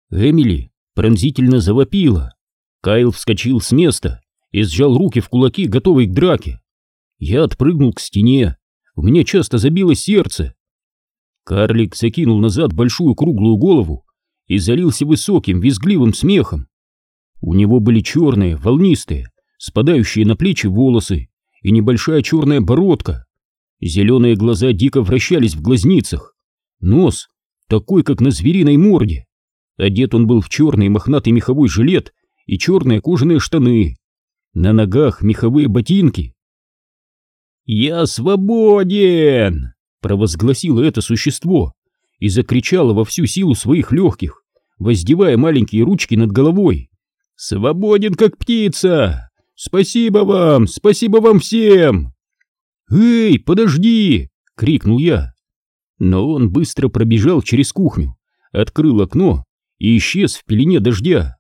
Эмили пронзительно завопила. Кайл вскочил с места и сжал руки в кулаки, готовый к драке. Я отпрыгнул к стене, у меня часто забилось сердце. Карлик закинул назад большую круглую голову и залился высоким, визгливым смехом. У него были черные, волнистые, спадающие на плечи волосы и небольшая черная бородка. Зеленые глаза дико вращались в глазницах. Нос такой, как на звериной морде. Одет он был в черный мохнатый меховой жилет и черные кожаные штаны. На ногах меховые ботинки. «Я свободен!» — провозгласило это существо и закричало во всю силу своих легких, воздевая маленькие ручки над головой. «Свободен, как птица! Спасибо вам всем!» «Эй, подожди!» — крикнул я. Но он быстро пробежал через кухню, открыл окно и исчез в пелене дождя.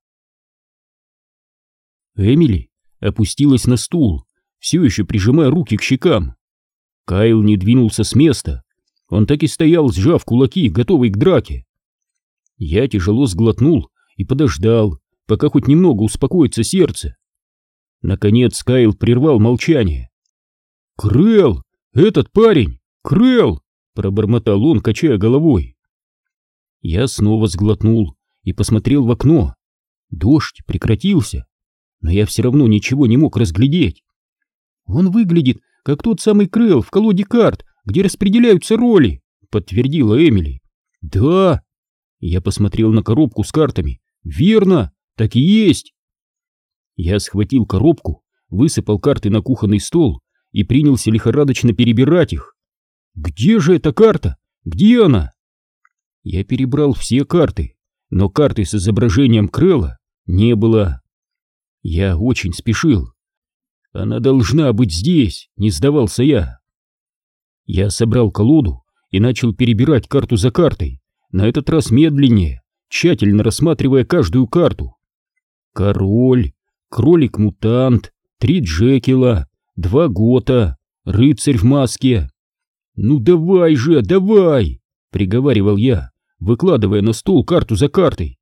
Эмили опустилась на стул, все еще прижимая руки к щекам. Кайл не двинулся с места, он так и стоял, сжав кулаки, готовый к драке. Я тяжело сглотнул и подождал, пока хоть немного успокоится сердце. Наконец Кайл прервал молчание. «Крэл! Этот парень! Крэл!» — пробормотал он, качая головой. Я снова сглотнул и посмотрел в окно. Дождь прекратился, но я все равно ничего не мог разглядеть. «Он выглядит, как тот самый Крэл в колоде карт, где распределяются роли», — подтвердила Эмили. «Да!» Я посмотрел на коробку с картами. «Верно, так и есть!» Я схватил коробку, высыпал карты на кухонный стол и принялся лихорадочно перебирать их. «Где же эта карта? Где она?» Я перебрал все карты, но карты с изображением Крэла не было. Я очень спешил. «Она должна быть здесь», — не сдавался я. Я собрал колоду и начал перебирать карту за картой, на этот раз медленнее, тщательно рассматривая каждую карту. Король, кролик-мутант, 3 Джекила, 2 Гота, рыцарь в маске. «Ну давай же, давай!» — приговаривал я, выкладывая на стол карту за картой.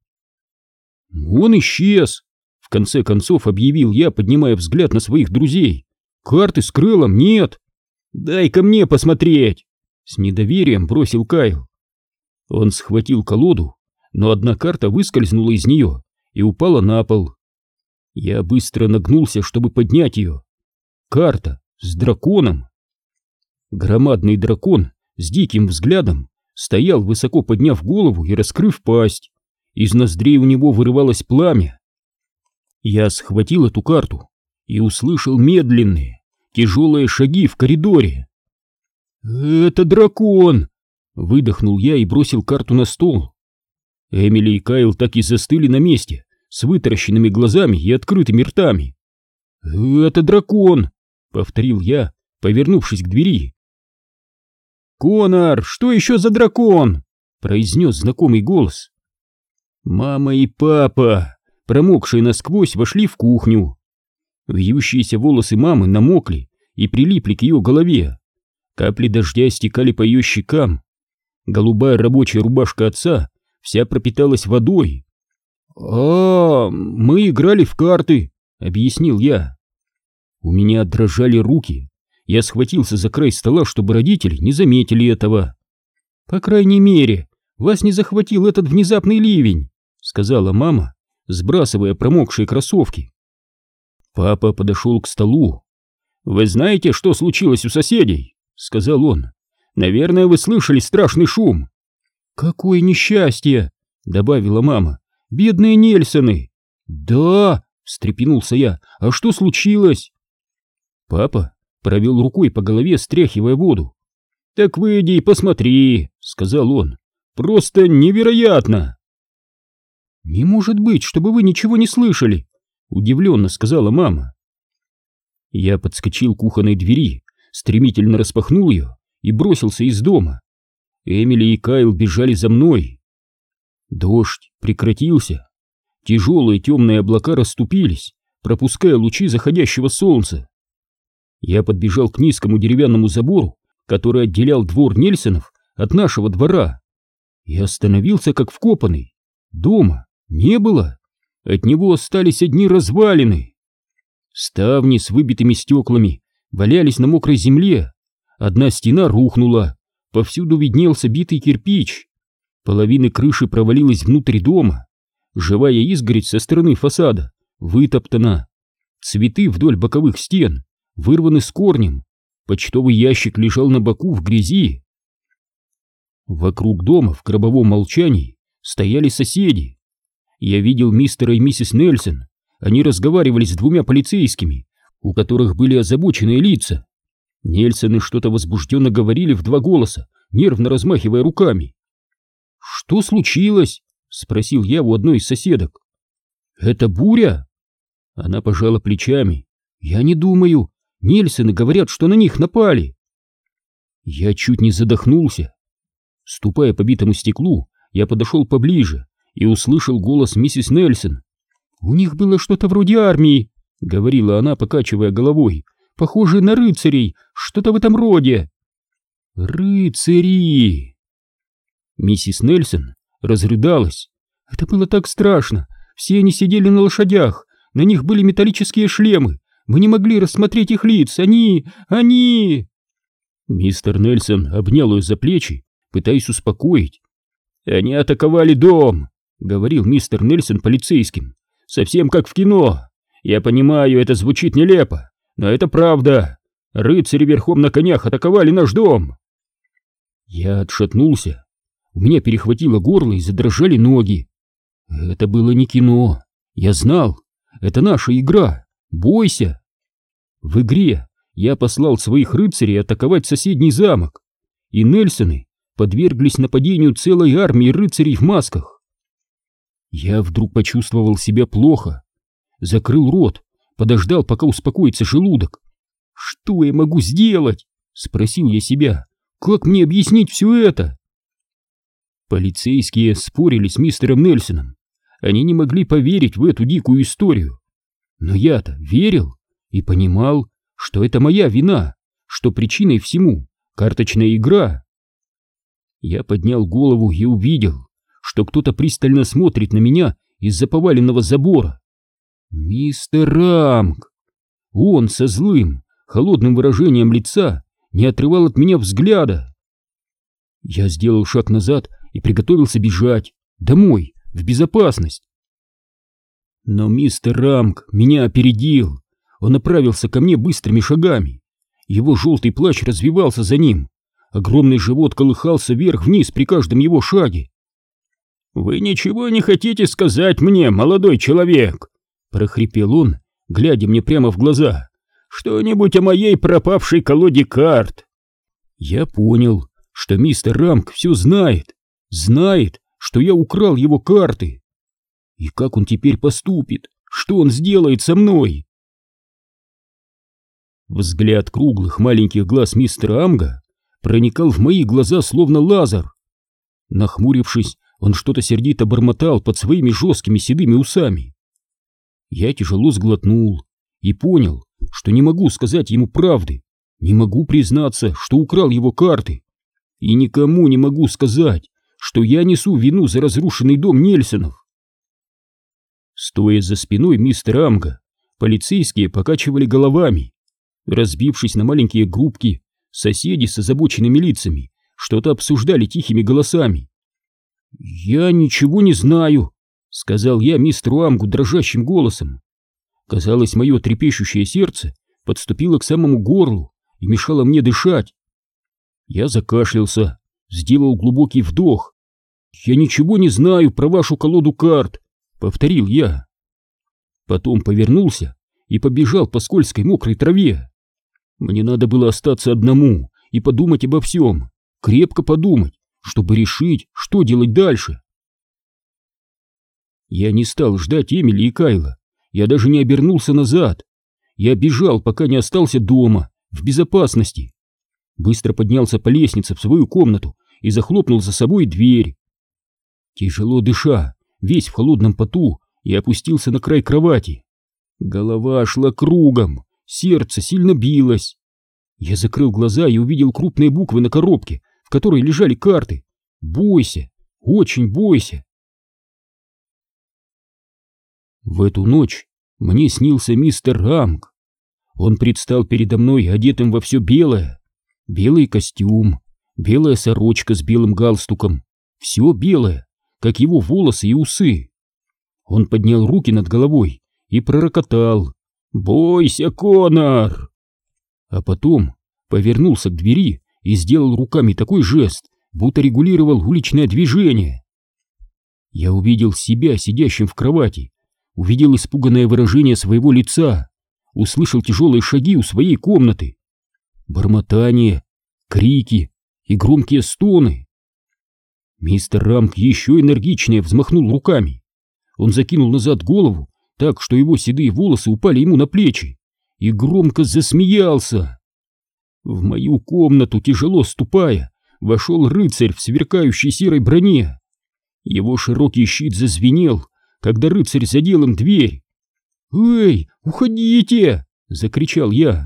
«Он исчез!» — в конце концов объявил я, поднимая взгляд на своих друзей. «Карты с Крэлом нет!» «Дай-ка мне посмотреть!» — с недоверием бросил Кайл. Он схватил колоду, но одна карта выскользнула из нее и упала на пол. Я быстро нагнулся, чтобы поднять ее. Карта с драконом. Громадный дракон с диким взглядом стоял, высоко подняв голову и раскрыв пасть. Из ноздрей у него вырывалось пламя. Я схватил эту карту и услышал медленные, тяжелые шаги в коридоре. «Это дракон!» — выдохнул я и бросил карту на стол. Эмили и Кайл так и застыли на месте, с вытаращенными глазами и открытыми ртами. «Это дракон!» — повторил я, повернувшись к двери. «Конор, что еще за дракон?» — произнес знакомый голос. Мама и папа, промокшие насквозь, вошли в кухню. Вьющиеся волосы мамы намокли и прилипли к ее голове. Капли дождя стекали по ее щекам. Голубая рабочая рубашка отца вся пропиталась водой. Мы играли в карты», — объяснил я. У меня дрожали руки. Я схватился за край стола, чтобы родители не заметили этого. «По крайней мере, вас не захватил этот внезапный ливень», — сказала мама, сбрасывая промокшие кроссовки. Папа подошел к столу. «Вы знаете, что случилось у соседей?» — сказал он. «Наверное, вы слышали страшный шум». «Какое несчастье!» — добавила мама. «Бедные Нельсоны!» «Да!» — встрепенулся я. «А что случилось?» Папа провел рукой по голове, стряхивая воду. «Так выйди и посмотри», — сказал он. «Просто невероятно!» «Не может быть, чтобы вы ничего не слышали», — удивленно сказала мама. Я подскочил к кухонной двери, стремительно распахнул ее и бросился из дома. Эмили и Кайл бежали за мной. Дождь прекратился. Тяжелые темные облака расступились, пропуская лучи заходящего солнца. Я подбежал к низкому деревянному забору, который отделял двор Нельсонов от нашего двора, и остановился как вкопанный. Дома не было. От него остались одни развалины. Ставни с выбитыми стеклами валялись на мокрой земле. Одна стена рухнула, повсюду виднелся битый кирпич. Половина крыши провалилась внутрь дома. Живая изгородь со стороны фасада вытоптана. Цветы вдоль боковых стен вырваны с корнем. Почтовый ящик лежал на боку в грязи. Вокруг дома в гробовом молчании стояли соседи. Я видел мистера и миссис Нельсон. Они разговаривали с двумя полицейскими, у которых были озабоченные лица. Нельсоны что-то возбужденно говорили в два голоса, нервно размахивая руками. «Что случилось?» — спросил я у одной из соседок. «Это буря?» Она пожала плечами. «Я не думаю. Нельсоны говорят, что на них напали». Я чуть не задохнулся. Ступая по битому стеклу, я подошел поближе и услышал голос миссис Нельсон. «У них было что-то вроде армии», — говорила она, покачивая головой. «Похоже на рыцарей, что-то в этом роде». «Рыцари!» Миссис Нельсон разрыдалась. «Это было так страшно. Все они сидели на лошадях, на них были металлические шлемы. Мы не могли рассмотреть их лиц. Они... Мистер Нельсон обнял ее за плечи, пытаясь успокоить. «Они атаковали дом», — говорил мистер Нельсон полицейским. «Совсем как в кино. Я понимаю, это звучит нелепо, но это правда. Рыцари верхом на конях атаковали наш дом». Я отшатнулся. У меня перехватило горло и задрожали ноги. Это было не кино. Я знал. Это наша игра. Бойся. В игре я послал своих рыцарей атаковать соседний замок, и Нельсоны подверглись нападению целой армии рыцарей в масках. Я вдруг почувствовал себя плохо. Закрыл рот, подождал, пока успокоится желудок. «Что я могу сделать?» — спросил я себя. «Как мне объяснить все это?» Полицейские спорили с мистером Нельсоном. Они не могли поверить в эту дикую историю. Но я-то верил и понимал, что это моя вина, что причиной всему карточная игра. Я поднял голову и увидел, что кто-то пристально смотрит на меня из-за поваленного забора. Мистер Рамк! Он со злым, холодным выражением лица не отрывал от меня взгляда. Я сделал шаг назад и приготовился бежать домой, в безопасность. Но мистер Рамк меня опередил. Он направился ко мне быстрыми шагами. Его желтый плащ развивался за ним. Огромный живот колыхался вверх-вниз при каждом его шаге. «Вы ничего не хотите сказать мне, молодой человек?» — прохрипел он, глядя мне прямо в глаза. «Что-нибудь о моей пропавшей колоде карт?» Я понял, что мистер Рамк все знает. Знает, что я украл его карты. И как он теперь поступит? Что он сделает со мной? Взгляд круглых маленьких глаз мистера Амга проникал в мои глаза словно лазер. Нахмурившись, он что-то сердито бормотал под своими жесткими седыми усами. Я тяжело сглотнул и понял, что не могу сказать ему правды, не могу признаться, что украл его карты, и никому не могу сказать, что я несу вину за разрушенный дом Нельсонов. Стоя за спиной мистера Амга, полицейские покачивали головами. Разбившись на маленькие группки, соседи с озабоченными лицами что-то обсуждали тихими голосами. «Я ничего не знаю», — сказал я мистеру Амгу дрожащим голосом. Казалось, мое трепещущее сердце подступило к самому горлу и мешало мне дышать. Я закашлялся, сделал глубокий вдох. «Я ничего не знаю про вашу колоду карт», — повторил я. Потом повернулся и побежал по скользкой мокрой траве. Мне надо было остаться одному и подумать обо всем, крепко подумать, чтобы решить, что делать дальше. Я не стал ждать Эмили и Кайла, я даже не обернулся назад. Я бежал, пока не остался дома, в безопасности. Быстро поднялся по лестнице в свою комнату и захлопнул за собой дверь. Тяжело дыша, весь в холодном поту, я опустился на край кровати. Голова шла кругом, сердце сильно билось. Я закрыл глаза и увидел крупные буквы на коробке, в которой лежали карты. «Бойся, очень бойся». В эту ночь мне снился мистер Рамк. Он предстал передо мной одетым во все белое. Белый костюм, белая сорочка с белым галстуком. Все белое, как его волосы и усы. Он поднял руки над головой и пророкотал: «Бойся, Конор!» А потом повернулся к двери и сделал руками такой жест, будто регулировал уличное движение. Я увидел себя сидящим в кровати, увидел испуганное выражение своего лица, услышал тяжелые шаги у своей комнаты, бормотание, крики и громкие стоны. Мистер Рамк еще энергичнее взмахнул руками. Он закинул назад голову так, что его седые волосы упали ему на плечи, и громко засмеялся. В мою комнату, тяжело ступая, вошел рыцарь в сверкающей серой броне. Его широкий щит зазвенел, когда рыцарь задел им дверь. «Эй, уходите!» — закричал я.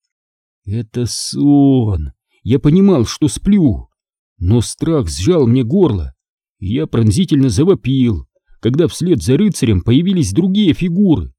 Это сон. Я понимал, что сплю, но страх сжал мне горло, и я пронзительно завопил, когда вслед за рыцарем появились другие фигуры.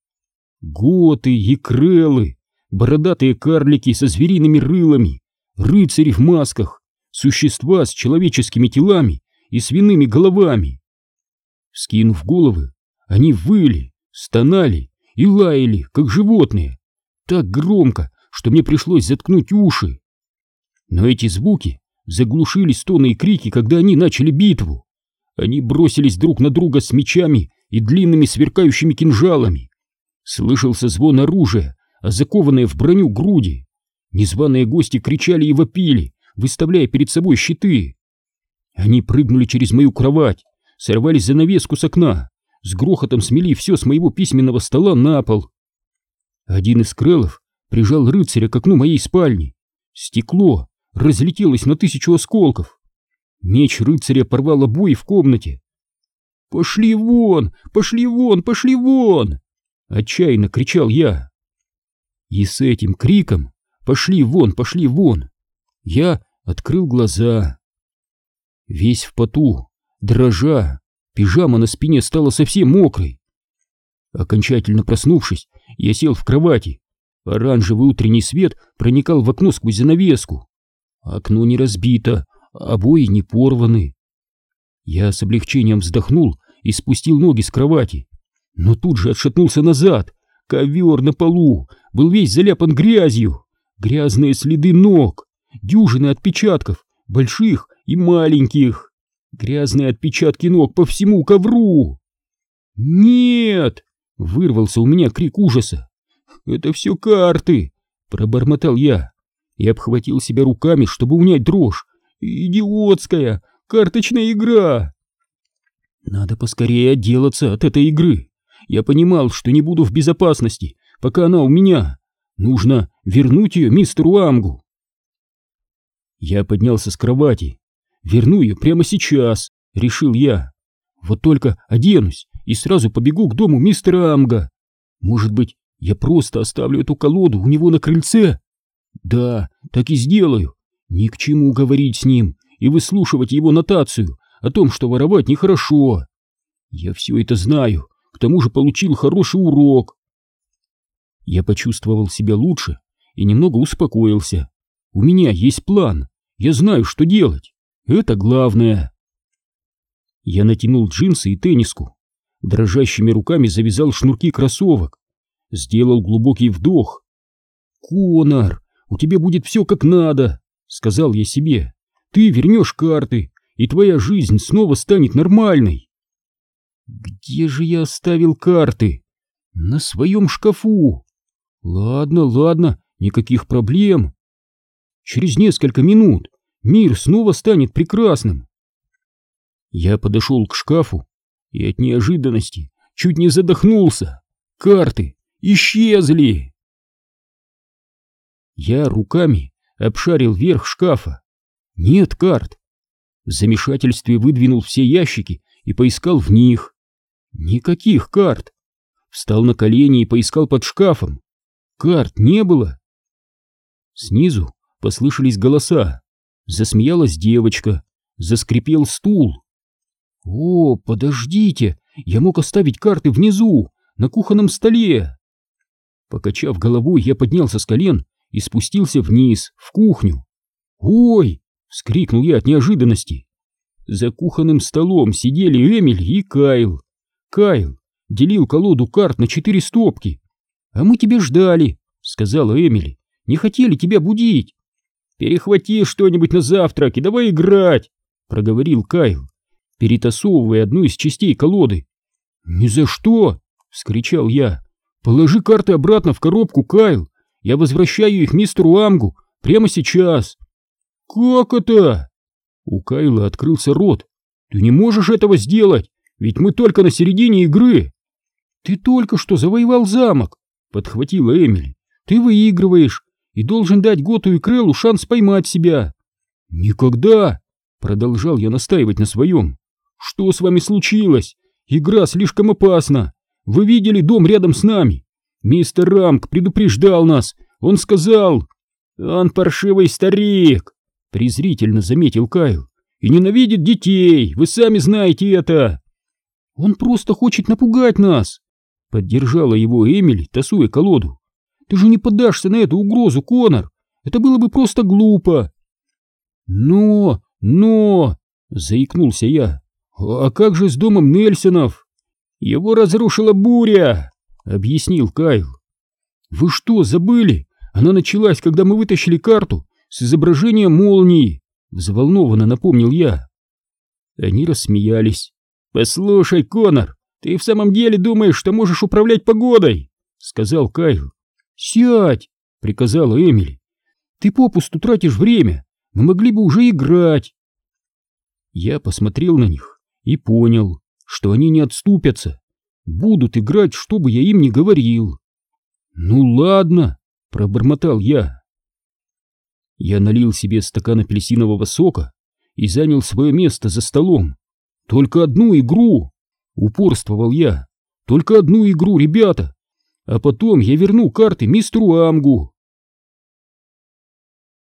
Готы и креллы, бородатые карлики со звериными рылами, рыцари в масках, существа с человеческими телами и свиными головами. Вскинув головы, они выли, стонали и лаяли, как животные, так громко, что мне пришлось заткнуть уши. Но эти звуки заглушили стоны и крики, когда они начали битву. Они бросились друг на друга с мечами и длинными сверкающими кинжалами. Слышался звон оружия, а закованные в броню груди. Незваные гости кричали и вопили, выставляя перед собой щиты. Они прыгнули через мою кровать, сорвали занавеску с окна, с грохотом смели все с моего письменного стола на пол. Один из креллов прижал рыцаря к окну моей спальни. Стекло разлетелось на 1000 осколков. Меч рыцаря порвал обои в комнате. «Пошли вон! Пошли вон! Пошли вон!» Отчаянно кричал я. И с этим криком «Пошли вон! Пошли вон!» я открыл глаза. Весь в поту, дрожа, пижама на спине стала совсем мокрой. Окончательно проснувшись, я сел в кровати. Оранжевый утренний свет проникал в окно сквозь занавеску. Окно не разбито, обои не порваны. Я с облегчением вздохнул и спустил ноги с кровати, но тут же отшатнулся назад. Ковер на полу был весь заляпан грязью, грязные следы ног, дюжины отпечатков, больших и маленьких, грязные отпечатки ног по всему ковру. «Нет!» — вырвался у меня крик ужаса. «Это все карты!» — пробормотал я и обхватил себя руками, чтобы унять дрожь. «Идиотская карточная игра!» Надо поскорее отделаться от этой игры. Я понимал, что не буду в безопасности, пока она у меня. Нужно вернуть ее мистеру Амгу. Я поднялся с кровати. Верну ее прямо сейчас, решил я. Вот только оденусь и сразу побегу к дому мистера Амга. Может быть, я просто оставлю эту колоду у него на крыльце? Да, так и сделаю. Ни к чему говорить с ним и выслушивать его нотацию о том, что воровать нехорошо. Я все это знаю, к тому же получил хороший урок. Я почувствовал себя лучше и немного успокоился. У меня есть план, я знаю, что делать. Это главное. Я натянул джинсы и тенниску, дрожащими руками завязал шнурки кроссовок, сделал глубокий вдох. «Конор, у тебя будет все как надо», — сказал я себе. «Ты вернешь карты, и твоя жизнь снова станет нормальной». Где же я оставил карты? На своем шкафу. Ладно, ладно, никаких проблем. Через несколько минут мир снова станет прекрасным. Я подошел к шкафу и от неожиданности чуть не задохнулся. Карты исчезли. Я руками обшарил верх шкафа. Нет карт. В замешательстве выдвинул все ящики и поискал в них. Никаких карт. Встал на колени и поискал под шкафом. Карт не было. Снизу послышались голоса. Засмеялась девочка. Заскрипел стул. О, подождите, я мог оставить карты внизу, на кухонном столе. Покачав головой, я поднялся с колен и спустился вниз, в кухню. «Ой!» — вскрикнул я от неожиданности. За кухонным столом сидели Эмили и Кайл. Кайл делил колоду карт на 4 стопки. «А мы тебя ждали», — сказала Эмили. «Не хотели тебя будить». «Перехвати что-нибудь на завтрак и давай играть», — проговорил Кайл, перетасовывая одну из частей колоды. «Ни за что!» — вскричал я. «Положи карты обратно в коробку, Кайл. Я возвращаю их мистеру Амгу прямо сейчас». «Как это?» У Кайла открылся рот. «Ты не можешь этого сделать, ведь мы только на середине игры». «Ты только что завоевал замок», — подхватила Эмили. «Ты выигрываешь и должен дать Готу и Крэллу шанс поймать себя». «Никогда!» — продолжал я настаивать на своем. «Что с вами случилось? Игра слишком опасна. Вы видели дом рядом с нами? Мистер Рамк предупреждал нас. Он сказал...» «Он паршивый старик», — презрительно заметил Кайл. «И ненавидит детей, вы сами знаете это». «Он просто хочет напугать нас», — поддержала его Эмили, тасуя колоду. «Ты же не поддашься на эту угрозу, Конор. Это было бы просто глупо». «Но...» — заикнулся я. «А как же с домом Нельсонов?» «Его разрушила буря», — объяснил Кайл. «Вы что, забыли? Она началась, когда мы вытащили карту с изображением молнии», — взволнованно напомнил я. Они рассмеялись. «Послушай, Конор, ты в самом деле думаешь, что можешь управлять погодой?» — сказал Кайл. «Сядь!» — приказала Эмили. «Ты попусту тратишь время, мы могли бы уже играть». Я посмотрел на них и понял, что они не отступятся, будут играть, что бы я им ни говорил. «Ну ладно», — пробормотал я. Я налил себе стакан апельсинового сока и занял свое место за столом. «Только одну игру!» — упорствовал я. «Только одну игру, ребята! А потом я верну карты мистеру Амгу!»